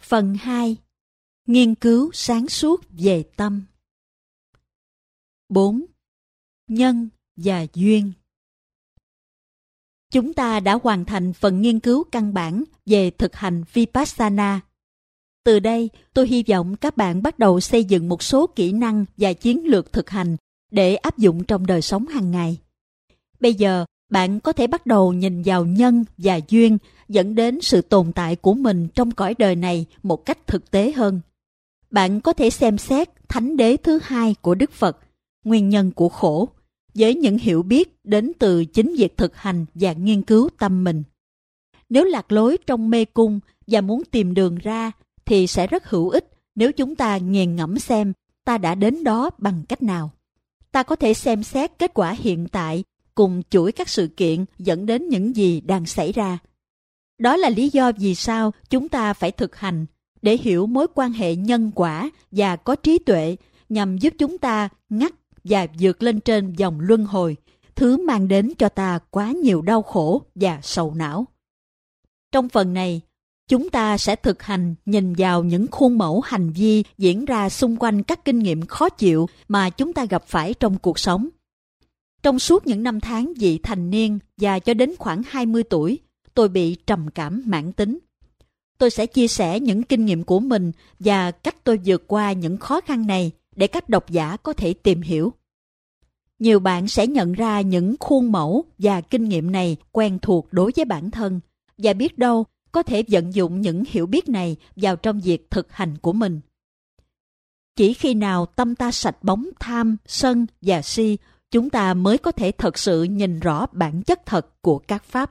Phần 2. Nghiên cứu sáng suốt về tâm. 4. Nhân và duyên. Chúng ta đã hoàn thành phần nghiên cứu căn bản về thực hành Vipassana. Từ đây, tôi hy vọng các bạn bắt đầu xây dựng một số kỹ năng và chiến lược thực hành để áp dụng trong đời sống hàng ngày. Bây giờ, bạn có thể bắt đầu nhìn vào nhân và duyên dẫn đến sự tồn tại của mình trong cõi đời này một cách thực tế hơn. Bạn có thể xem xét thánh đế thứ hai của Đức Phật, nguyên nhân của khổ, với những hiểu biết đến từ chính việc thực hành và nghiên cứu tâm mình. Nếu lạc lối trong mê cung và muốn tìm đường ra, thì sẽ rất hữu ích nếu chúng ta nghiền ngẫm xem ta đã đến đó bằng cách nào. Ta có thể xem xét kết quả hiện tại cùng chuỗi các sự kiện dẫn đến những gì đang xảy ra. Đó là lý do vì sao chúng ta phải thực hành, để hiểu mối quan hệ nhân quả và có trí tuệ nhằm giúp chúng ta ngắt và vượt lên trên vòng luân hồi, thứ mang đến cho ta quá nhiều đau khổ và sầu não. Trong phần này, chúng ta sẽ thực hành nhìn vào những khuôn mẫu hành vi diễn ra xung quanh các kinh nghiệm khó chịu mà chúng ta gặp phải trong cuộc sống. Trong suốt những năm tháng vị thành niên và cho đến khoảng 20 tuổi, tôi bị trầm cảm mãn tính. Tôi sẽ chia sẻ những kinh nghiệm của mình và cách tôi vượt qua những khó khăn này để các độc giả có thể tìm hiểu. Nhiều bạn sẽ nhận ra những khuôn mẫu và kinh nghiệm này quen thuộc đối với bản thân và biết đâu có thể vận dụng những hiểu biết này vào trong việc thực hành của mình. Chỉ khi nào tâm ta sạch bóng tham, sân và si, chúng ta mới có thể thật sự nhìn rõ bản chất thật của các pháp.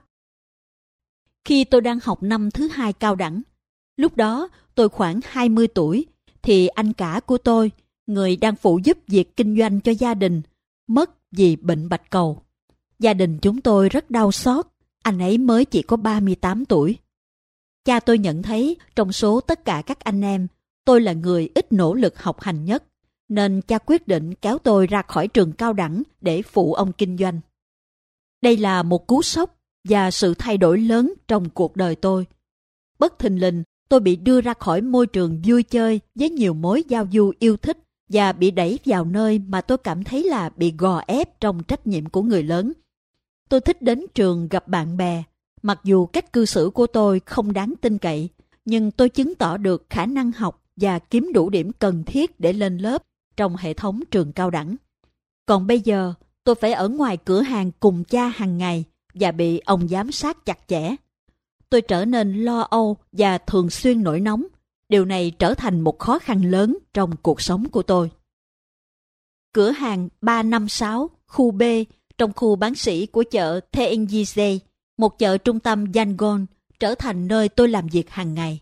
Khi tôi đang học năm thứ 2 cao đẳng, lúc đó tôi khoảng 20 tuổi, thì anh cả của tôi, người đang phụ giúp việc kinh doanh cho gia đình, mất vì bệnh bạch cầu. Gia đình chúng tôi rất đau xót, anh ấy mới chỉ có 38 tuổi. Cha tôi nhận thấy trong số tất cả các anh em, tôi là người ít nỗ lực học hành nhất, nên cha quyết định kéo tôi ra khỏi trường cao đẳng để phụ ông kinh doanh. Đây là một cú sốc và sự thay đổi lớn trong cuộc đời tôi. Bất thình lình, tôi bị đưa ra khỏi môi trường vui chơi với nhiều mối giao du yêu thích và bị đẩy vào nơi mà tôi cảm thấy là bị gò ép trong trách nhiệm của người lớn. Tôi thích đến trường gặp bạn bè, mặc dù cách cư xử của tôi không đáng tin cậy, nhưng tôi chứng tỏ được khả năng học và kiếm đủ điểm cần thiết để lên lớp trong hệ thống trường cao đẳng. Còn bây giờ, tôi phải ở ngoài cửa hàng cùng cha hàng ngày và bị ông giám sát chặt chẽ. Tôi trở nên lo âu và thường xuyên nổi nóng. Điều này trở thành một khó khăn lớn trong cuộc sống của tôi. Cửa hàng 356, khu B, trong khu bán sỉ của chợ Taenjise, một chợ trung tâm Yangon, trở thành nơi tôi làm việc hàng ngày.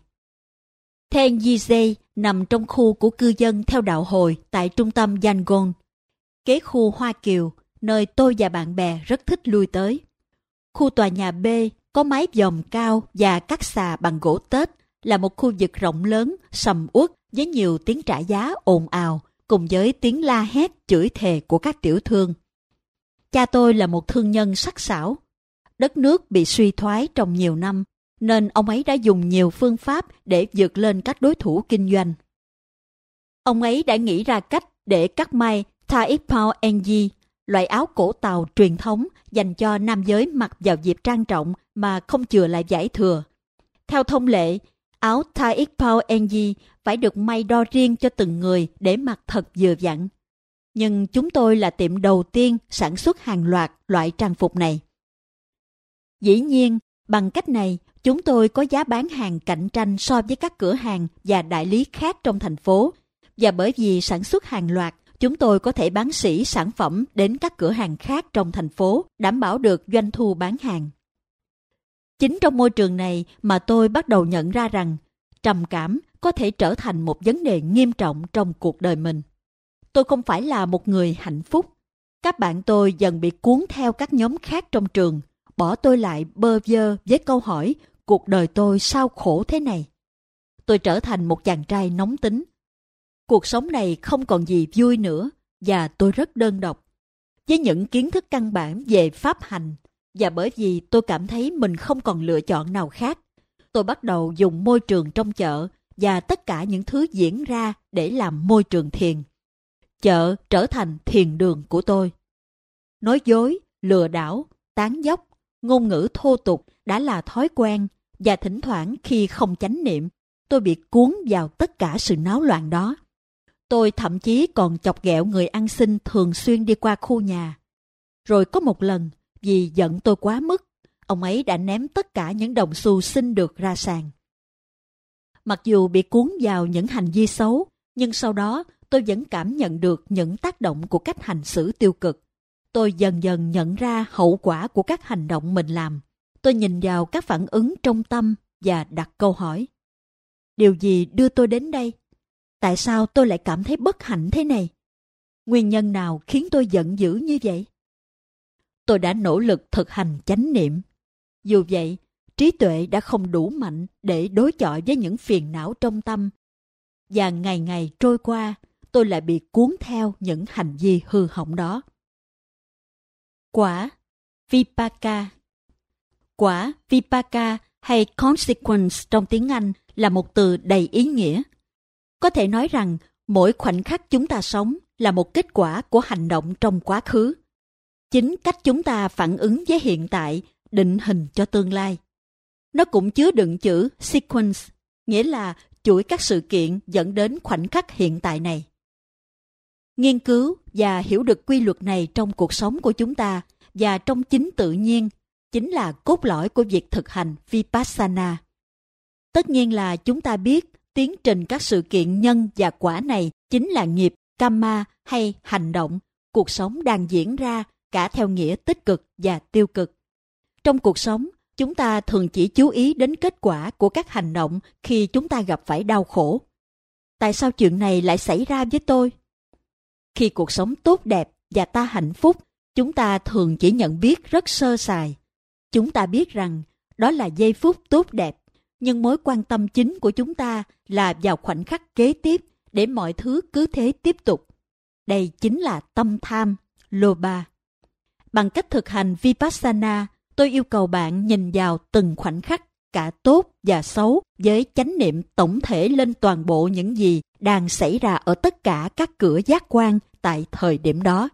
Taenjise nằm trong khu của cư dân theo đạo Hồi tại trung tâm Yangon, kế khu Hoa Kiều, nơi tôi và bạn bè rất thích lui tới. Khu tòa nhà B có mái vòm cao và các xà bằng gỗ tết, là một khu vực rộng lớn, sầm uất với nhiều tiếng trả giá ồn ào, cùng với tiếng la hét chửi thề của các tiểu thương. Cha tôi là một thương nhân sắc sảo. Đất nước bị suy thoái trong nhiều năm, nên ông ấy đã dùng nhiều phương pháp để vượt lên các đối thủ kinh doanh. Ông ấy đã nghĩ ra cách để cắt may Taipao Enji, loại áo cổ Tàu truyền thống dành cho nam giới mặc vào dịp trang trọng mà không chừa lại vải thừa. Theo thông lệ, áo Taipao Enji phải được may đo riêng cho từng người để mặc thật vừa vặn. Nhưng chúng tôi là tiệm đầu tiên sản xuất hàng loạt loại trang phục này. Dĩ nhiên, bằng cách này, chúng tôi có giá bán hàng cạnh tranh so với các cửa hàng và đại lý khác trong thành phố. Và bởi vì sản xuất hàng loạt, chúng tôi có thể bán sỉ sản phẩm đến các cửa hàng khác trong thành phố, đảm bảo được doanh thu bán hàng. Chính trong môi trường này mà tôi bắt đầu nhận ra rằng trầm cảm có thể trở thành một vấn đề nghiêm trọng trong cuộc đời mình. Tôi không phải là một người hạnh phúc. Các bạn tôi dần bị cuốn theo các nhóm khác trong trường, bỏ tôi lại bơ vơ với câu hỏi cuộc đời tôi sao khổ thế này. Tôi trở thành một chàng trai nóng tính. Cuộc sống này không còn gì vui nữa và tôi rất đơn độc. Với những kiến thức căn bản về pháp hành và bởi vì tôi cảm thấy mình không còn lựa chọn nào khác, tôi bắt đầu dùng môi trường trong chợ và tất cả những thứ diễn ra để làm môi trường thiền. Chợ trở thành thiền đường của tôi. Nói dối, lừa đảo, tán dóc, ngôn ngữ thô tục đã là thói quen, và thỉnh thoảng khi không chánh niệm, tôi bị cuốn vào tất cả sự náo loạn đó. Tôi thậm chí còn chọc ghẹo người ăn xin thường xuyên đi qua khu nhà. Rồi có một lần, vì giận tôi quá mức, ông ấy đã ném tất cả những đồng xu xin được ra sàn. Mặc dù bị cuốn vào những hành vi xấu, nhưng sau đó tôi vẫn cảm nhận được những tác động của cách hành xử tiêu cực. Tôi dần dần nhận ra hậu quả của các hành động mình làm. Tôi nhìn vào các phản ứng trong tâm và đặt câu hỏi. Điều gì đưa tôi đến đây? Tại sao tôi lại cảm thấy bất hạnh thế này? Nguyên nhân nào khiến tôi giận dữ như vậy? Tôi đã nỗ lực thực hành chánh niệm. Dù vậy, trí tuệ đã không đủ mạnh để đối chọi với những phiền não trong tâm. Và ngày ngày trôi qua, tôi lại bị cuốn theo những hành vi hư hỏng đó. Quả Vipaka. Quả Vipaka hay consequence trong tiếng Anh là một từ đầy ý nghĩa. Có thể nói rằng mỗi khoảnh khắc chúng ta sống là một kết quả của hành động trong quá khứ. Chính cách chúng ta phản ứng với hiện tại định hình cho tương lai. Nó cũng chứa đựng chữ sequence, nghĩa là chuỗi các sự kiện dẫn đến khoảnh khắc hiện tại này. Nghiên cứu và hiểu được quy luật này trong cuộc sống của chúng ta và trong chính tự nhiên chính là cốt lõi của việc thực hành Vipassana. Tất nhiên là chúng ta biết tiến trình các sự kiện nhân và quả này chính là nghiệp, karma hay hành động, cuộc sống đang diễn ra cả theo nghĩa tích cực và tiêu cực. Trong cuộc sống, chúng ta thường chỉ chú ý đến kết quả của các hành động khi chúng ta gặp phải đau khổ. Tại sao chuyện này lại xảy ra với tôi? Khi cuộc sống tốt đẹp và ta hạnh phúc, chúng ta thường chỉ nhận biết rất sơ sài. Chúng ta biết rằng đó là giây phút tốt đẹp, nhưng mối quan tâm chính của chúng ta là vào khoảnh khắc kế tiếp để mọi thứ cứ thế tiếp tục. Đây chính là tâm tham, Lobha. Bằng cách thực hành Vipassana, tôi yêu cầu bạn nhìn vào từng khoảnh khắc, cả tốt và xấu, với chánh niệm tổng thể lên toàn bộ những gì đang xảy ra ở tất cả các cửa giác quan tại thời điểm đó.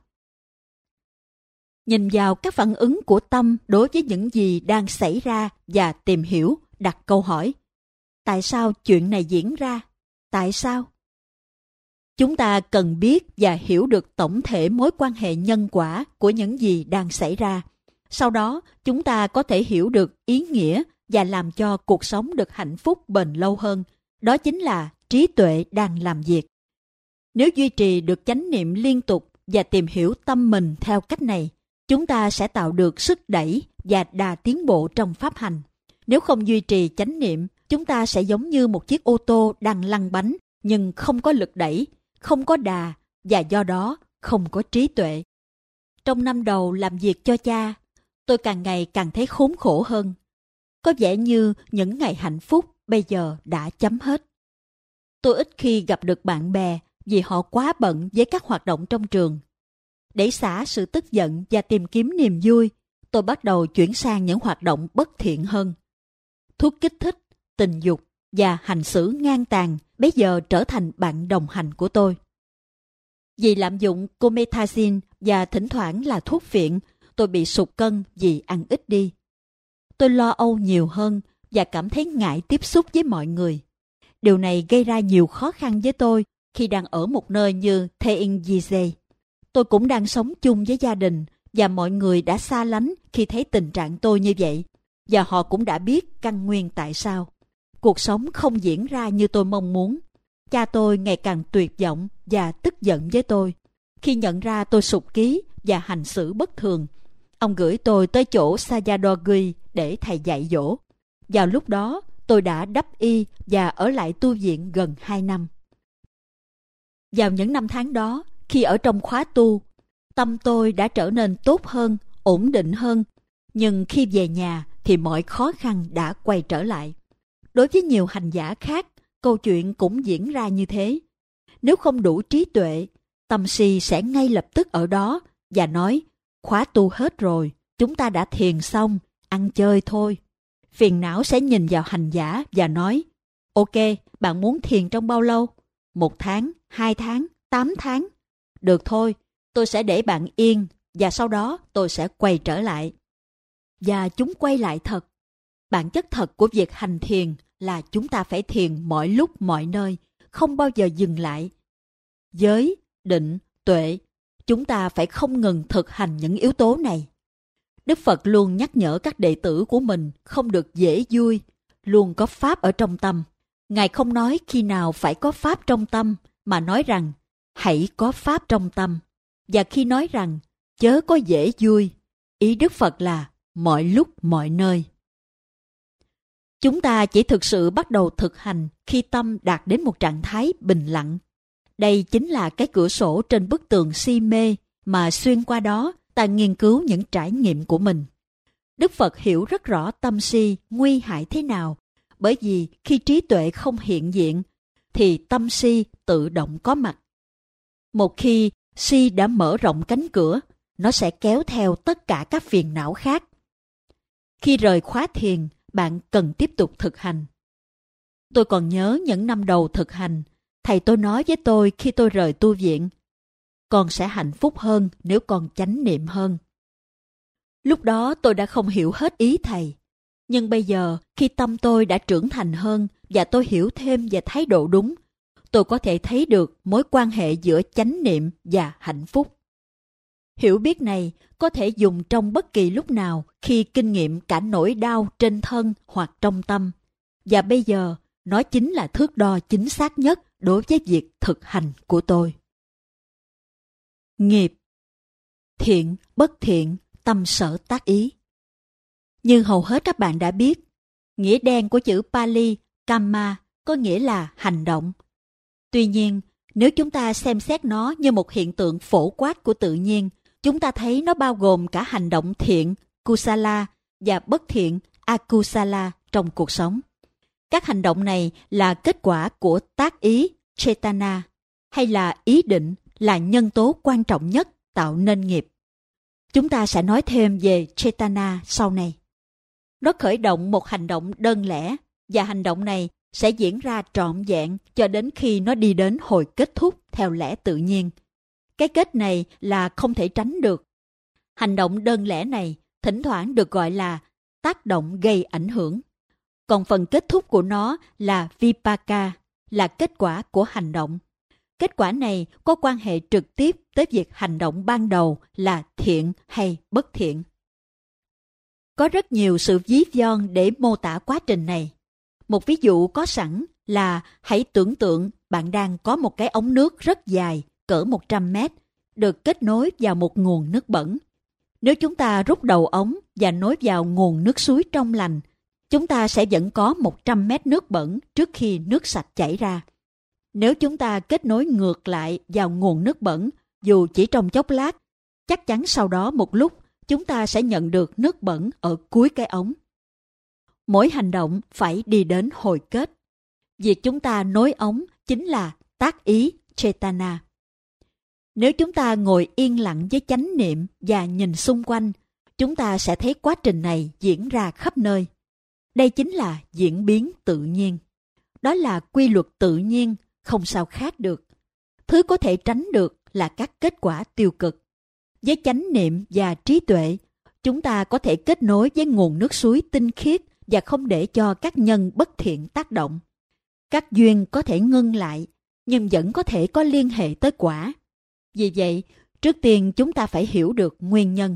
Nhìn vào các phản ứng của tâm đối với những gì đang xảy ra và tìm hiểu, đặt câu hỏi. Tại sao chuyện này diễn ra? Tại sao? Chúng ta cần biết và hiểu được tổng thể mối quan hệ nhân quả của những gì đang xảy ra. Sau đó, chúng ta có thể hiểu được ý nghĩa và làm cho cuộc sống được hạnh phúc bền lâu hơn. Đó chính là trí tuệ đang làm việc. Nếu duy trì được chánh niệm liên tục và tìm hiểu tâm mình theo cách này, chúng ta sẽ tạo được sức đẩy và đà tiến bộ trong pháp hành. Nếu không duy trì chánh niệm, chúng ta sẽ giống như một chiếc ô tô đang lăn bánh nhưng không có lực đẩy, không có đà và do đó không có trí tuệ. Trong năm đầu làm việc cho cha, tôi càng ngày càng thấy khốn khổ hơn. Có vẻ như những ngày hạnh phúc bây giờ đã chấm hết. Tôi ít khi gặp được bạn bè vì họ quá bận với các hoạt động trong trường. Để xả sự tức giận và tìm kiếm niềm vui, tôi bắt đầu chuyển sang những hoạt động bất thiện hơn. Thuốc kích thích, tình dục và hành xử ngang tàn bây giờ trở thành bạn đồng hành của tôi. Vì lạm dụng Comethazine và thỉnh thoảng là thuốc phiện, tôi bị sụt cân vì ăn ít đi. Tôi lo âu nhiều hơn và cảm thấy ngại tiếp xúc với mọi người. Điều này gây ra nhiều khó khăn với tôi khi đang ở một nơi như Theingizé. Tôi cũng đang sống chung với gia đình và mọi người đã xa lánh khi thấy tình trạng tôi như vậy. Và họ cũng đã biết căn nguyên tại sao. Cuộc sống không diễn ra như tôi mong muốn. Cha tôi ngày càng tuyệt vọng và tức giận với tôi. Khi nhận ra tôi sụt ký và hành xử bất thường, ông gửi tôi tới chỗ Sayadaw để thầy dạy dỗ. Vào lúc đó, tôi đã đắp y và ở lại tu viện gần 2 năm. Vào những năm tháng đó, khi ở trong khóa tu, tâm tôi đã trở nên tốt hơn, ổn định hơn. Nhưng khi về nhà thì mọi khó khăn đã quay trở lại. Đối với nhiều hành giả khác, câu chuyện cũng diễn ra như thế. Nếu không đủ trí tuệ, tâm si sẽ ngay lập tức ở đó và nói, khóa tu hết rồi, chúng ta đã thiền xong, ăn chơi thôi. Phiền não sẽ nhìn vào hành giả và nói, Ok, bạn muốn thiền trong bao lâu? 1 tháng, 2 tháng, 8 tháng? Được thôi, tôi sẽ để bạn yên và sau đó tôi sẽ quay trở lại. Và chúng quay lại thật. Bản chất thật của việc hành thiền là chúng ta phải thiền mọi lúc mọi nơi, không bao giờ dừng lại. Giới, định, tuệ, chúng ta phải không ngừng thực hành những yếu tố này. Đức Phật luôn nhắc nhở các đệ tử của mình không được dễ vui, luôn có pháp ở trong tâm. Ngài không nói khi nào phải có pháp trong tâm, mà nói rằng hãy có pháp trong tâm. Và khi nói rằng chớ có dễ vui, ý Đức Phật là mọi lúc mọi nơi. Chúng ta chỉ thực sự bắt đầu thực hành khi tâm đạt đến một trạng thái bình lặng. Đây chính là cái cửa sổ trên bức tường si mê mà xuyên qua đó ta nghiên cứu những trải nghiệm của mình. Đức Phật hiểu rất rõ tâm si nguy hại thế nào, bởi vì khi trí tuệ không hiện diện, thì tâm si tự động có mặt. Một khi si đã mở rộng cánh cửa, nó sẽ kéo theo tất cả các phiền não khác. Khi rời khóa thiền, bạn cần tiếp tục thực hành. Tôi còn nhớ những năm đầu thực hành, thầy tôi nói với tôi khi tôi rời tu viện, con sẽ hạnh phúc hơn nếu con chánh niệm hơn. Lúc đó tôi đã không hiểu hết ý thầy. Nhưng bây giờ, khi tâm tôi đã trưởng thành hơn và tôi hiểu thêm về thái độ đúng, tôi có thể thấy được mối quan hệ giữa chánh niệm và hạnh phúc. Hiểu biết này có thể dùng trong bất kỳ lúc nào khi kinh nghiệm cả nỗi đau trên thân hoặc trong tâm. Và bây giờ, nó chính là thước đo chính xác nhất đối với việc thực hành của tôi. Nghiệp. Thiện, bất thiện, tâm sở tác ý. Như hầu hết các bạn đã biết, nghĩa đen của chữ Pali Kamma có nghĩa là hành động. Tuy nhiên, nếu chúng ta xem xét nó như một hiện tượng phổ quát của tự nhiên, chúng ta thấy nó bao gồm cả hành động thiện, Kusala, và bất thiện, Akusala trong cuộc sống. Các hành động này là kết quả của tác ý, Chetana, hay là ý định là nhân tố quan trọng nhất tạo nên nghiệp. Chúng ta sẽ nói thêm về Chetana sau này. Nó khởi động một hành động đơn lẻ, và hành động này sẽ diễn ra trọn vẹn cho đến khi nó đi đến hồi kết thúc theo lẽ tự nhiên. Cái kết này là không thể tránh được. Hành động đơn lẻ này thỉnh thoảng được gọi là tác động gây ảnh hưởng. Còn phần kết thúc của nó là Vipaka, là kết quả của hành động. Kết quả này có quan hệ trực tiếp tới việc hành động ban đầu là thiện hay bất thiện. Có rất nhiều sự ví von để mô tả quá trình này. Một ví dụ có sẵn là hãy tưởng tượng bạn đang có một cái ống nước rất dài, cỡ 100 mét, được kết nối vào một nguồn nước bẩn. Nếu chúng ta rút đầu ống và nối vào nguồn nước suối trong lành, chúng ta sẽ vẫn có 100 mét nước bẩn trước khi nước sạch chảy ra. Nếu chúng ta kết nối ngược lại vào nguồn nước bẩn, dù chỉ trong chốc lát, chắc chắn sau đó một lúc, chúng ta sẽ nhận được nước bẩn ở cuối cái ống. Mỗi hành động phải đi đến hồi kết. Việc chúng ta nối ống chính là tác ý Chetana. Nếu chúng ta ngồi yên lặng với chánh niệm và nhìn xung quanh, chúng ta sẽ thấy quá trình này diễn ra khắp nơi. Đây chính là diễn biến tự nhiên. Đó là quy luật tự nhiên, không sao khác được. Thứ có thể tránh được là các kết quả tiêu cực. Với chánh niệm và trí tuệ, chúng ta có thể kết nối với nguồn nước suối tinh khiết và không để cho các nhân bất thiện tác động. Các duyên có thể ngưng lại, nhưng vẫn có thể có liên hệ tới quả. Vì vậy, trước tiên chúng ta phải hiểu được nguyên nhân.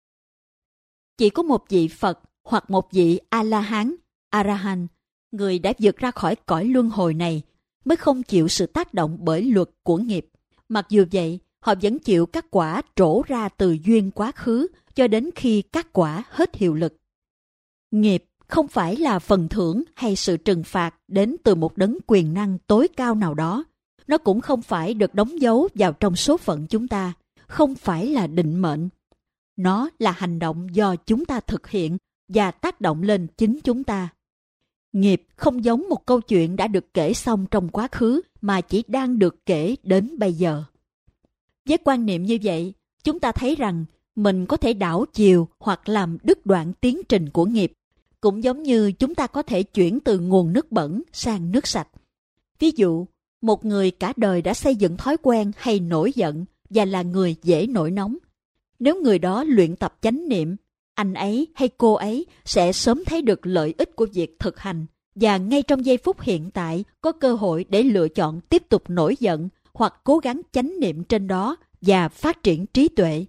Chỉ có một vị Phật hoặc một vị A-la-hán, A-ra-hanh, người đã vượt ra khỏi cõi luân hồi này, mới không chịu sự tác động bởi luật của nghiệp. Mặc dù vậy, họ vẫn chịu các quả trổ ra từ duyên quá khứ cho đến khi các quả hết hiệu lực. Nghiệp không phải là phần thưởng hay sự trừng phạt đến từ một đấng quyền năng tối cao nào đó. Nó cũng không phải được đóng dấu vào trong số phận chúng ta, không phải là định mệnh. Nó là hành động do chúng ta thực hiện và tác động lên chính chúng ta. Nghiệp không giống một câu chuyện đã được kể xong trong quá khứ mà chỉ đang được kể đến bây giờ. Với quan niệm như vậy, chúng ta thấy rằng mình có thể đảo chiều hoặc làm đứt đoạn tiến trình của nghiệp. Cũng giống như chúng ta có thể chuyển từ nguồn nước bẩn sang nước sạch. Ví dụ, một người cả đời đã xây dựng thói quen hay nổi giận và là người dễ nổi nóng. Nếu người đó luyện tập chánh niệm, anh ấy hay cô ấy sẽ sớm thấy được lợi ích của việc thực hành và ngay trong giây phút hiện tại có cơ hội để lựa chọn tiếp tục nổi giận hoặc cố gắng chánh niệm trên đó và phát triển trí tuệ.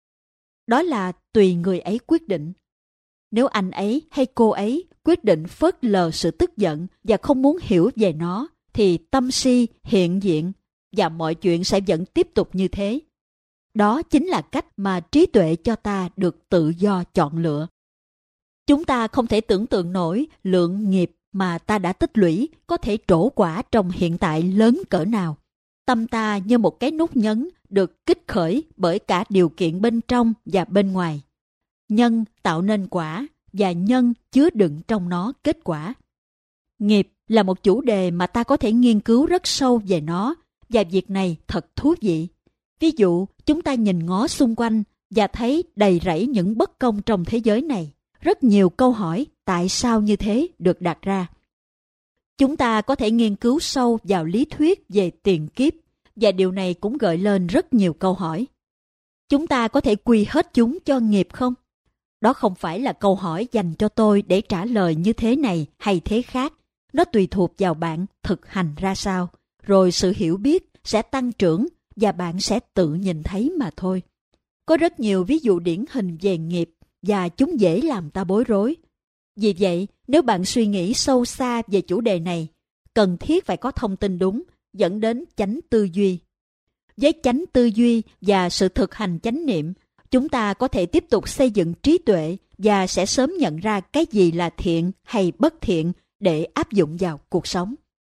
Đó là tùy người ấy quyết định. Nếu anh ấy hay cô ấy quyết định phớt lờ sự tức giận và không muốn hiểu về nó, thì tâm si hiện diện và mọi chuyện sẽ vẫn tiếp tục như thế. Đó chính là cách mà trí tuệ cho ta được tự do chọn lựa. Chúng ta không thể tưởng tượng nổi lượng nghiệp mà ta đã tích lũy có thể trổ quả trong hiện tại lớn cỡ nào. Tâm ta như một cái nút nhấn được kích khởi bởi cả điều kiện bên trong và bên ngoài. Nhân tạo nên quả và nhân chứa đựng trong nó kết quả. Nghiệp là một chủ đề mà ta có thể nghiên cứu rất sâu về nó và việc này thật thú vị. Ví dụ, chúng ta nhìn ngó xung quanh và thấy đầy rẫy những bất công trong thế giới này. Rất nhiều câu hỏi tại sao như thế được đặt ra. Chúng ta có thể nghiên cứu sâu vào lý thuyết về tiền kiếp và điều này cũng gợi lên rất nhiều câu hỏi. Chúng ta có thể quy hết chúng cho nghiệp không? Đó không phải là câu hỏi dành cho tôi để trả lời như thế này hay thế khác. Nó tùy thuộc vào bạn thực hành ra sao, rồi sự hiểu biết sẽ tăng trưởng và bạn sẽ tự nhìn thấy mà thôi. Có rất nhiều ví dụ điển hình về nghiệp và chúng dễ làm ta bối rối. Vì vậy, nếu bạn suy nghĩ sâu xa về chủ đề này, cần thiết phải có thông tin đúng, dẫn đến chánh tư duy. Với chánh tư duy và sự thực hành chánh niệm, chúng ta có thể tiếp tục xây dựng trí tuệ và sẽ sớm nhận ra cái gì là thiện hay bất thiện để áp dụng vào cuộc sống.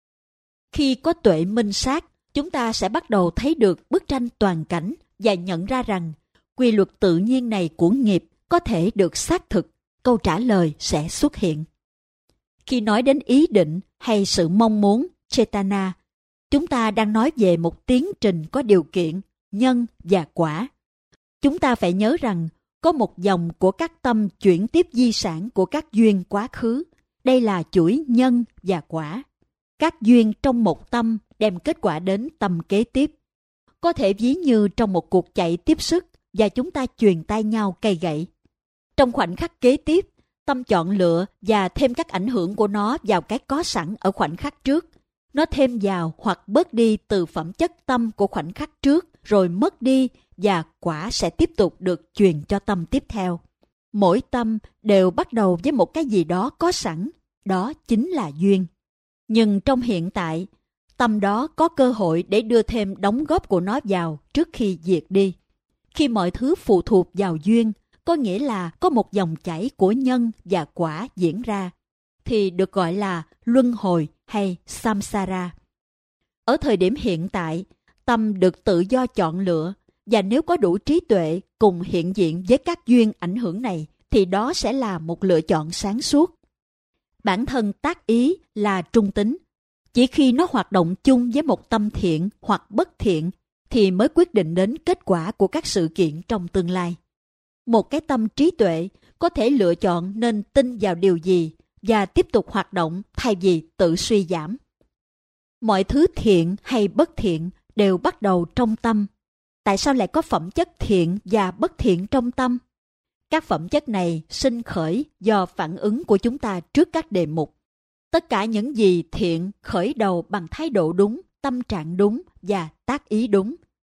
Khi có tuệ minh sát, chúng ta sẽ bắt đầu thấy được bức tranh toàn cảnh và nhận ra rằng quy luật tự nhiên này của nghiệp có thể được xác thực, câu trả lời sẽ xuất hiện. Khi nói đến ý định hay sự mong muốn, chetana, chúng ta đang nói về một tiến trình có điều kiện, nhân và quả. Chúng ta phải nhớ rằng có một dòng của các tâm chuyển tiếp di sản của các duyên quá khứ. Đây là chuỗi nhân và quả. Các duyên trong một tâm đem kết quả đến tâm kế tiếp. Có thể ví như trong một cuộc chạy tiếp sức và chúng ta chuyền tay nhau cây gậy. Trong khoảnh khắc kế tiếp, tâm chọn lựa và thêm các ảnh hưởng của nó vào cái có sẵn ở khoảnh khắc trước. Nó thêm vào hoặc bớt đi từ phẩm chất tâm của khoảnh khắc trước, rồi mất đi và quả sẽ tiếp tục được truyền cho tâm tiếp theo. Mỗi tâm đều bắt đầu với một cái gì đó có sẵn, đó chính là duyên. Nhưng trong hiện tại, tâm đó có cơ hội để đưa thêm đóng góp của nó vào trước khi diệt đi. Khi mọi thứ phụ thuộc vào duyên, có nghĩa là có một dòng chảy của nhân và quả diễn ra, thì được gọi là luân hồi hay samsara. Ở thời điểm hiện tại, tâm được tự do chọn lựa, và nếu có đủ trí tuệ cùng hiện diện với các duyên ảnh hưởng này, thì đó sẽ là một lựa chọn sáng suốt. Bản thân tác ý là trung tính. Chỉ khi nó hoạt động chung với một tâm thiện hoặc bất thiện thì mới quyết định đến kết quả của các sự kiện trong tương lai. Một cái tâm trí tuệ có thể lựa chọn nên tin vào điều gì và tiếp tục hoạt động thay vì tự suy giảm. Mọi thứ thiện hay bất thiện đều bắt đầu trong tâm. Tại sao lại có phẩm chất thiện và bất thiện trong tâm? Các phẩm chất này sinh khởi do phản ứng của chúng ta trước các đề mục. Tất cả những gì thiện khởi đầu bằng thái độ đúng, tâm trạng đúng và tác ý đúng.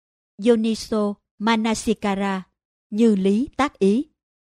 Yoniso Manasikara, như lý tác ý.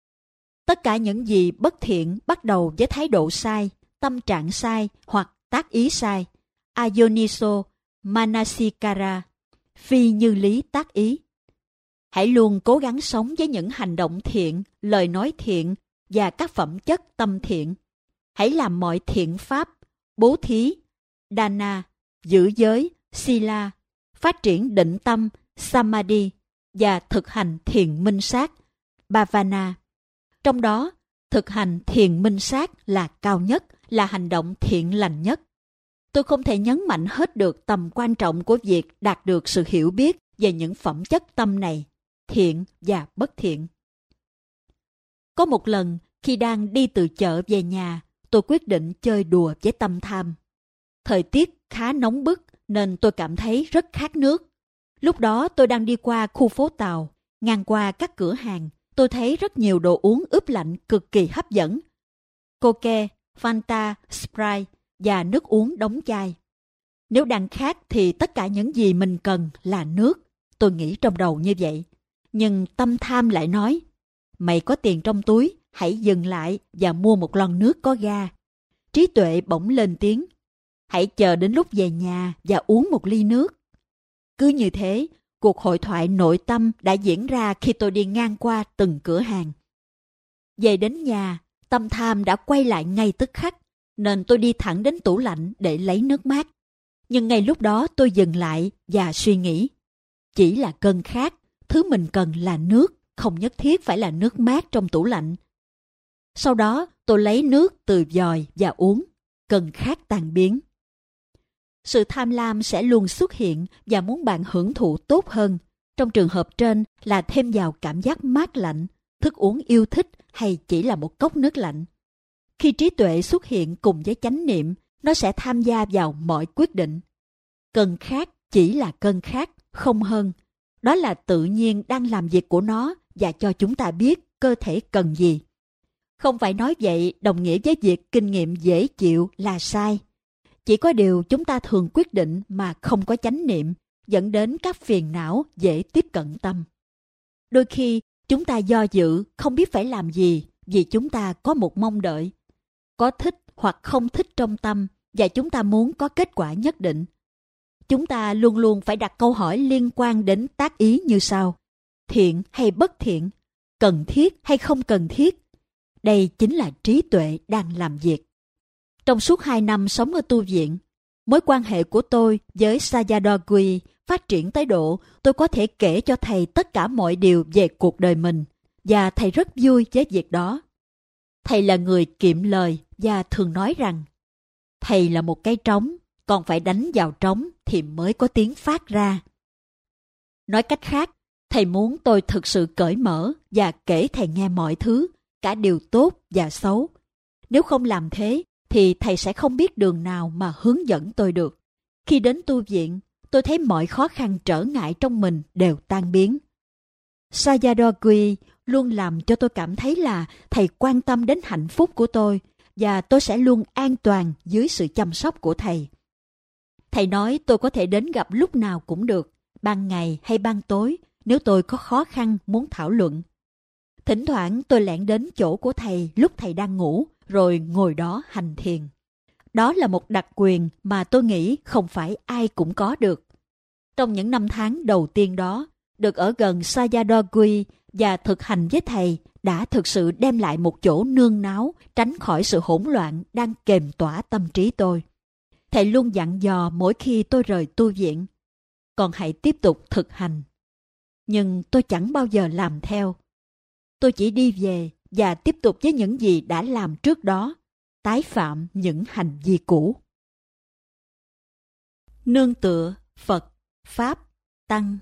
Tất cả những gì bất thiện bắt đầu với thái độ sai, tâm trạng sai hoặc tác ý sai. Ayoniso Manasikara, phi như lý tác ý. Hãy luôn cố gắng sống với những hành động thiện, lời nói thiện và các phẩm chất tâm thiện. Hãy làm mọi thiện pháp, bố thí, dana, giữ giới, sila, phát triển định tâm, samadhi và thực hành thiền minh sát, bhavana. Trong đó, thực hành thiền minh sát là cao nhất, là hành động thiện lành nhất. Tôi không thể nhấn mạnh hết được tầm quan trọng của việc đạt được sự hiểu biết về những phẩm chất tâm này, thiện và bất thiện. Có một lần, Khi đang đi từ chợ về nhà, tôi quyết định chơi đùa với tâm tham. Thời tiết khá nóng bức nên tôi cảm thấy rất khát nước. Lúc đó tôi đang đi qua khu phố Tàu, ngang qua các cửa hàng, tôi thấy rất nhiều đồ uống ướp lạnh cực kỳ hấp dẫn. Coke, Fanta, Sprite và nước uống đóng chai. Nếu đang khát thì tất cả những gì mình cần là nước, tôi nghĩ trong đầu như vậy. Nhưng tâm tham lại nói, mày có tiền trong túi, hãy dừng lại và mua một lon nước có ga. Trí tuệ bỗng lên tiếng, hãy chờ đến lúc về nhà và uống một ly nước. Cứ như thế, cuộc hội thoại nội tâm đã diễn ra khi tôi đi ngang qua từng cửa hàng. Về đến nhà, tâm tham đã quay lại ngay tức khắc, nên tôi đi thẳng đến tủ lạnh để lấy nước mát. Nhưng ngay lúc đó tôi dừng lại và suy nghĩ. Chỉ là cơn khát, thứ mình cần là nước, không nhất thiết phải là nước mát trong tủ lạnh. Sau đó tôi lấy nước từ vòi và uống, cơn khát tan biến. Sự tham lam sẽ luôn xuất hiện và muốn bạn hưởng thụ tốt hơn. Trong trường hợp trên là thêm vào cảm giác mát lạnh, thức uống yêu thích hay chỉ là một cốc nước lạnh. Khi trí tuệ xuất hiện cùng với chánh niệm, nó sẽ tham gia vào mọi quyết định. Cơn khát chỉ là cơn khát, không hơn. Đó là tự nhiên đang làm việc của nó và cho chúng ta biết cơ thể cần gì. Không phải nói vậy đồng nghĩa với việc kinh nghiệm dễ chịu là sai. Chỉ có điều chúng ta thường quyết định mà không có chánh niệm, dẫn đến các phiền não dễ tiếp cận tâm. Đôi khi chúng ta do dự không biết phải làm gì vì chúng ta có một mong đợi, có thích hoặc không thích trong tâm và chúng ta muốn có kết quả nhất định. Chúng ta luôn luôn phải đặt câu hỏi liên quan đến tác ý như sau: thiện hay bất thiện, cần thiết hay không cần thiết. Đây chính là trí tuệ đang làm việc. Trong suốt 2 năm sống ở tu viện, mối quan hệ của tôi với Sayadaw Gui phát triển tới độ tôi có thể kể cho thầy tất cả mọi điều về cuộc đời mình, và thầy rất vui với việc đó. Thầy là người kiệm lời và thường nói rằng, thầy là một cái trống, còn phải đánh vào trống thì mới có tiếng phát ra. Nói cách khác, thầy muốn tôi thực sự cởi mở và kể thầy nghe mọi thứ, cả điều tốt và xấu. Nếu không làm thế, thì thầy sẽ không biết đường nào mà hướng dẫn tôi được. Khi đến tu viện, tôi thấy mọi khó khăn trở ngại trong mình đều tan biến. Sayadaw Gui luôn làm cho tôi cảm thấy là thầy quan tâm đến hạnh phúc của tôi và tôi sẽ luôn an toàn dưới sự chăm sóc của thầy. Thầy nói tôi có thể đến gặp lúc nào cũng được, ban ngày hay ban tối, nếu tôi có khó khăn muốn thảo luận. Thỉnh thoảng tôi lẻn đến chỗ của thầy lúc thầy đang ngủ, rồi ngồi đó hành thiền. Đó là một đặc quyền mà tôi nghĩ không phải ai cũng có được. Trong những năm tháng đầu tiên đó, được ở gần Sayadaw Gui và thực hành với thầy đã thực sự đem lại một chỗ nương náu, tránh khỏi sự hỗn loạn đang kềm tỏa tâm trí tôi. Thầy luôn dặn dò mỗi khi tôi rời tu viện, còn hãy tiếp tục thực hành. Nhưng tôi chẳng bao giờ làm theo. Tôi chỉ đi về và tiếp tục với những gì đã làm trước đó, tái phạm những hành vi cũ. Nương tựa Phật, Pháp, Tăng.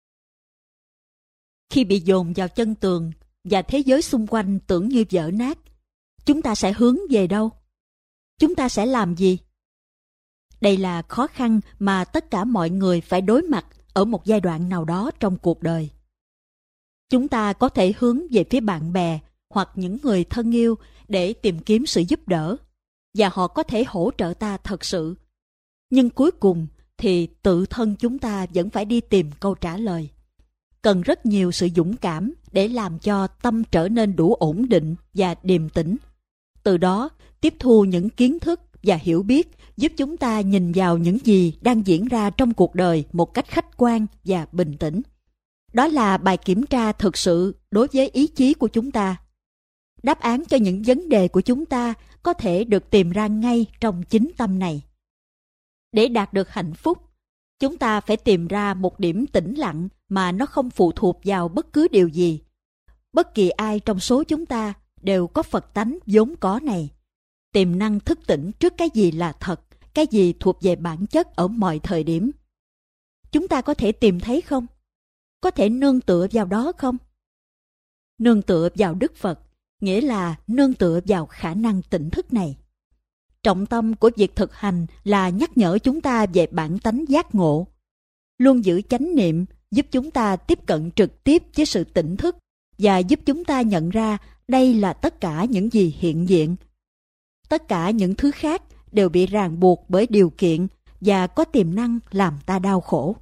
Khi bị dồn vào chân tường và thế giới xung quanh tưởng như vỡ nát, chúng ta sẽ hướng về đâu? Chúng ta sẽ làm gì? Đây là khó khăn mà tất cả mọi người phải đối mặt ở một giai đoạn nào đó trong cuộc đời. Chúng ta có thể hướng về phía bạn bè hoặc những người thân yêu để tìm kiếm sự giúp đỡ, và họ có thể hỗ trợ ta thật sự. Nhưng cuối cùng thì tự thân chúng ta vẫn phải đi tìm câu trả lời. Cần rất nhiều sự dũng cảm để làm cho tâm trở nên đủ ổn định và điềm tĩnh. Từ đó tiếp thu những kiến thức và hiểu biết giúp chúng ta nhìn vào những gì đang diễn ra trong cuộc đời một cách khách quan và bình tĩnh. Đó là bài kiểm tra thực sự đối với ý chí của chúng ta. Đáp án cho những vấn đề của chúng ta có thể được tìm ra ngay trong chính tâm này. Để đạt được hạnh phúc, chúng ta phải tìm ra một điểm tĩnh lặng mà nó không phụ thuộc vào bất cứ điều gì. Bất kỳ ai trong số chúng ta đều có Phật tánh vốn có này. Tiềm năng thức tỉnh trước cái gì là thật, cái gì thuộc về bản chất ở mọi thời điểm. Chúng ta có thể tìm thấy không? Có thể nương tựa vào đó không? Nương tựa vào Đức Phật, nghĩa là nương tựa vào khả năng tỉnh thức này. Trọng tâm của việc thực hành là nhắc nhở chúng ta về bản tánh giác ngộ. Luôn giữ chánh niệm giúp chúng ta tiếp cận trực tiếp với sự tỉnh thức và giúp chúng ta nhận ra đây là tất cả những gì hiện diện. Tất cả những thứ khác đều bị ràng buộc bởi điều kiện và có tiềm năng làm ta đau khổ.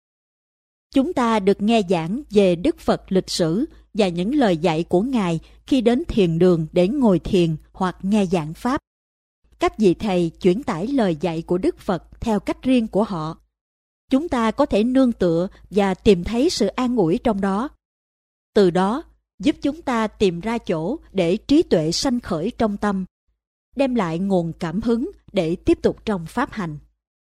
Chúng ta được nghe giảng về Đức Phật lịch sử và những lời dạy của Ngài khi đến thiền đường để ngồi thiền hoặc nghe giảng Pháp. Các vị thầy chuyển tải lời dạy của Đức Phật theo cách riêng của họ. Chúng ta có thể nương tựa và tìm thấy sự an ủi trong đó. Từ đó, giúp chúng ta tìm ra chỗ để trí tuệ sanh khởi trong tâm, đem lại nguồn cảm hứng để tiếp tục trong Pháp hành.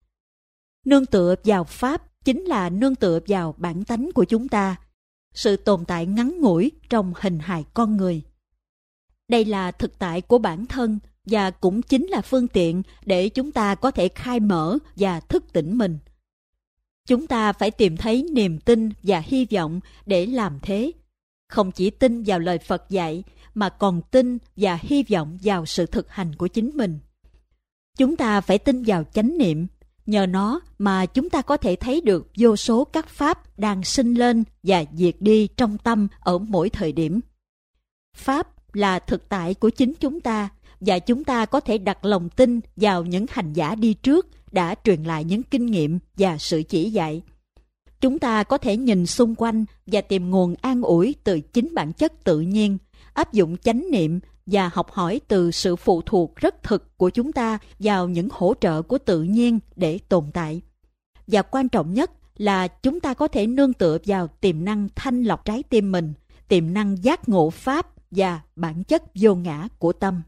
Nương tựa vào Pháp chính là nương tựa vào bản tánh của chúng ta, sự tồn tại ngắn ngủi trong hình hài con người. Đây là thực tại của bản thân và cũng chính là phương tiện để chúng ta có thể khai mở và thức tỉnh mình. Chúng ta phải tìm thấy niềm tin và hy vọng để làm thế. Không chỉ tin vào lời Phật dạy, mà còn tin và hy vọng vào sự thực hành của chính mình. Chúng ta phải tin vào chánh niệm. Nhờ nó mà chúng ta có thể thấy được vô số các pháp đang sinh lên và diệt đi trong tâm ở mỗi thời điểm. Pháp là thực tại của chính chúng ta, và chúng ta có thể đặt lòng tin vào những hành giả đi trước đã truyền lại những kinh nghiệm và sự chỉ dạy. Chúng ta có thể nhìn xung quanh và tìm nguồn an ủi từ chính bản chất tự nhiên, áp dụng chánh niệm và học hỏi từ sự phụ thuộc rất thực của chúng ta vào những hỗ trợ của tự nhiên để tồn tại. Và quan trọng nhất là chúng ta có thể nương tựa vào tiềm năng thanh lọc trái tim mình, tiềm năng giác ngộ Pháp và bản chất vô ngã của tâm.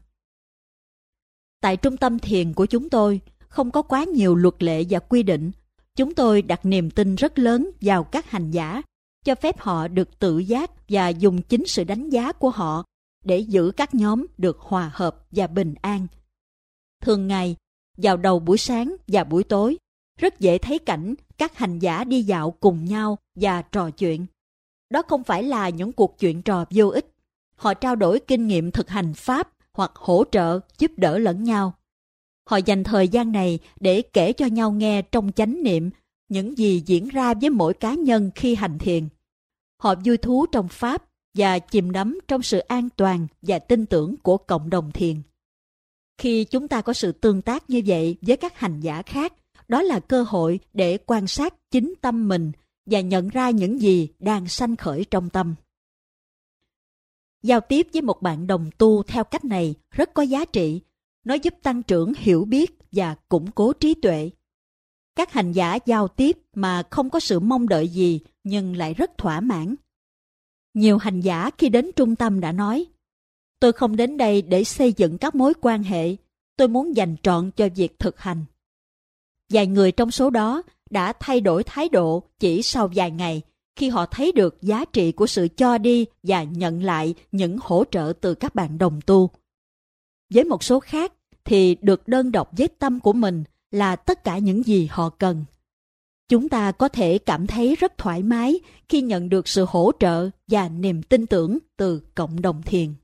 Tại trung tâm thiền của chúng tôi, không có quá nhiều luật lệ và quy định. Chúng tôi đặt niềm tin rất lớn vào các hành giả, cho phép họ được tự giác và dùng chính sự đánh giá của họ để giữ các nhóm được hòa hợp và bình an. Thường ngày, vào đầu buổi sáng và buổi tối, rất dễ thấy cảnh các hành giả đi dạo cùng nhau và trò chuyện. Đó không phải là những cuộc chuyện trò vô ích. Họ trao đổi kinh nghiệm thực hành Pháp hoặc hỗ trợ giúp đỡ lẫn nhau. Họ dành thời gian này để kể cho nhau nghe trong chánh niệm những gì diễn ra với mỗi cá nhân khi hành thiền. Họ vui thú trong Pháp và chìm đắm trong sự an toàn và tin tưởng của cộng đồng thiền. Khi chúng ta có sự tương tác như vậy với các hành giả khác, đó là cơ hội để quan sát chính tâm mình và nhận ra những gì đang sanh khởi trong tâm. Giao tiếp với một bạn đồng tu theo cách này rất có giá trị. Nó giúp tăng trưởng hiểu biết và củng cố trí tuệ. Các hành giả giao tiếp mà không có sự mong đợi gì nhưng lại rất thỏa mãn. Nhiều hành giả khi đến trung tâm đã nói, tôi không đến đây để xây dựng các mối quan hệ, tôi muốn dành trọn cho việc thực hành. Vài người trong số đó đã thay đổi thái độ chỉ sau vài ngày khi họ thấy được giá trị của sự cho đi và nhận lại những hỗ trợ từ các bạn đồng tu. Với một số khác thì được đơn độc với tâm của mình là tất cả những gì họ cần. Chúng ta có thể cảm thấy rất thoải mái khi nhận được sự hỗ trợ và niềm tin tưởng từ cộng đồng thiền.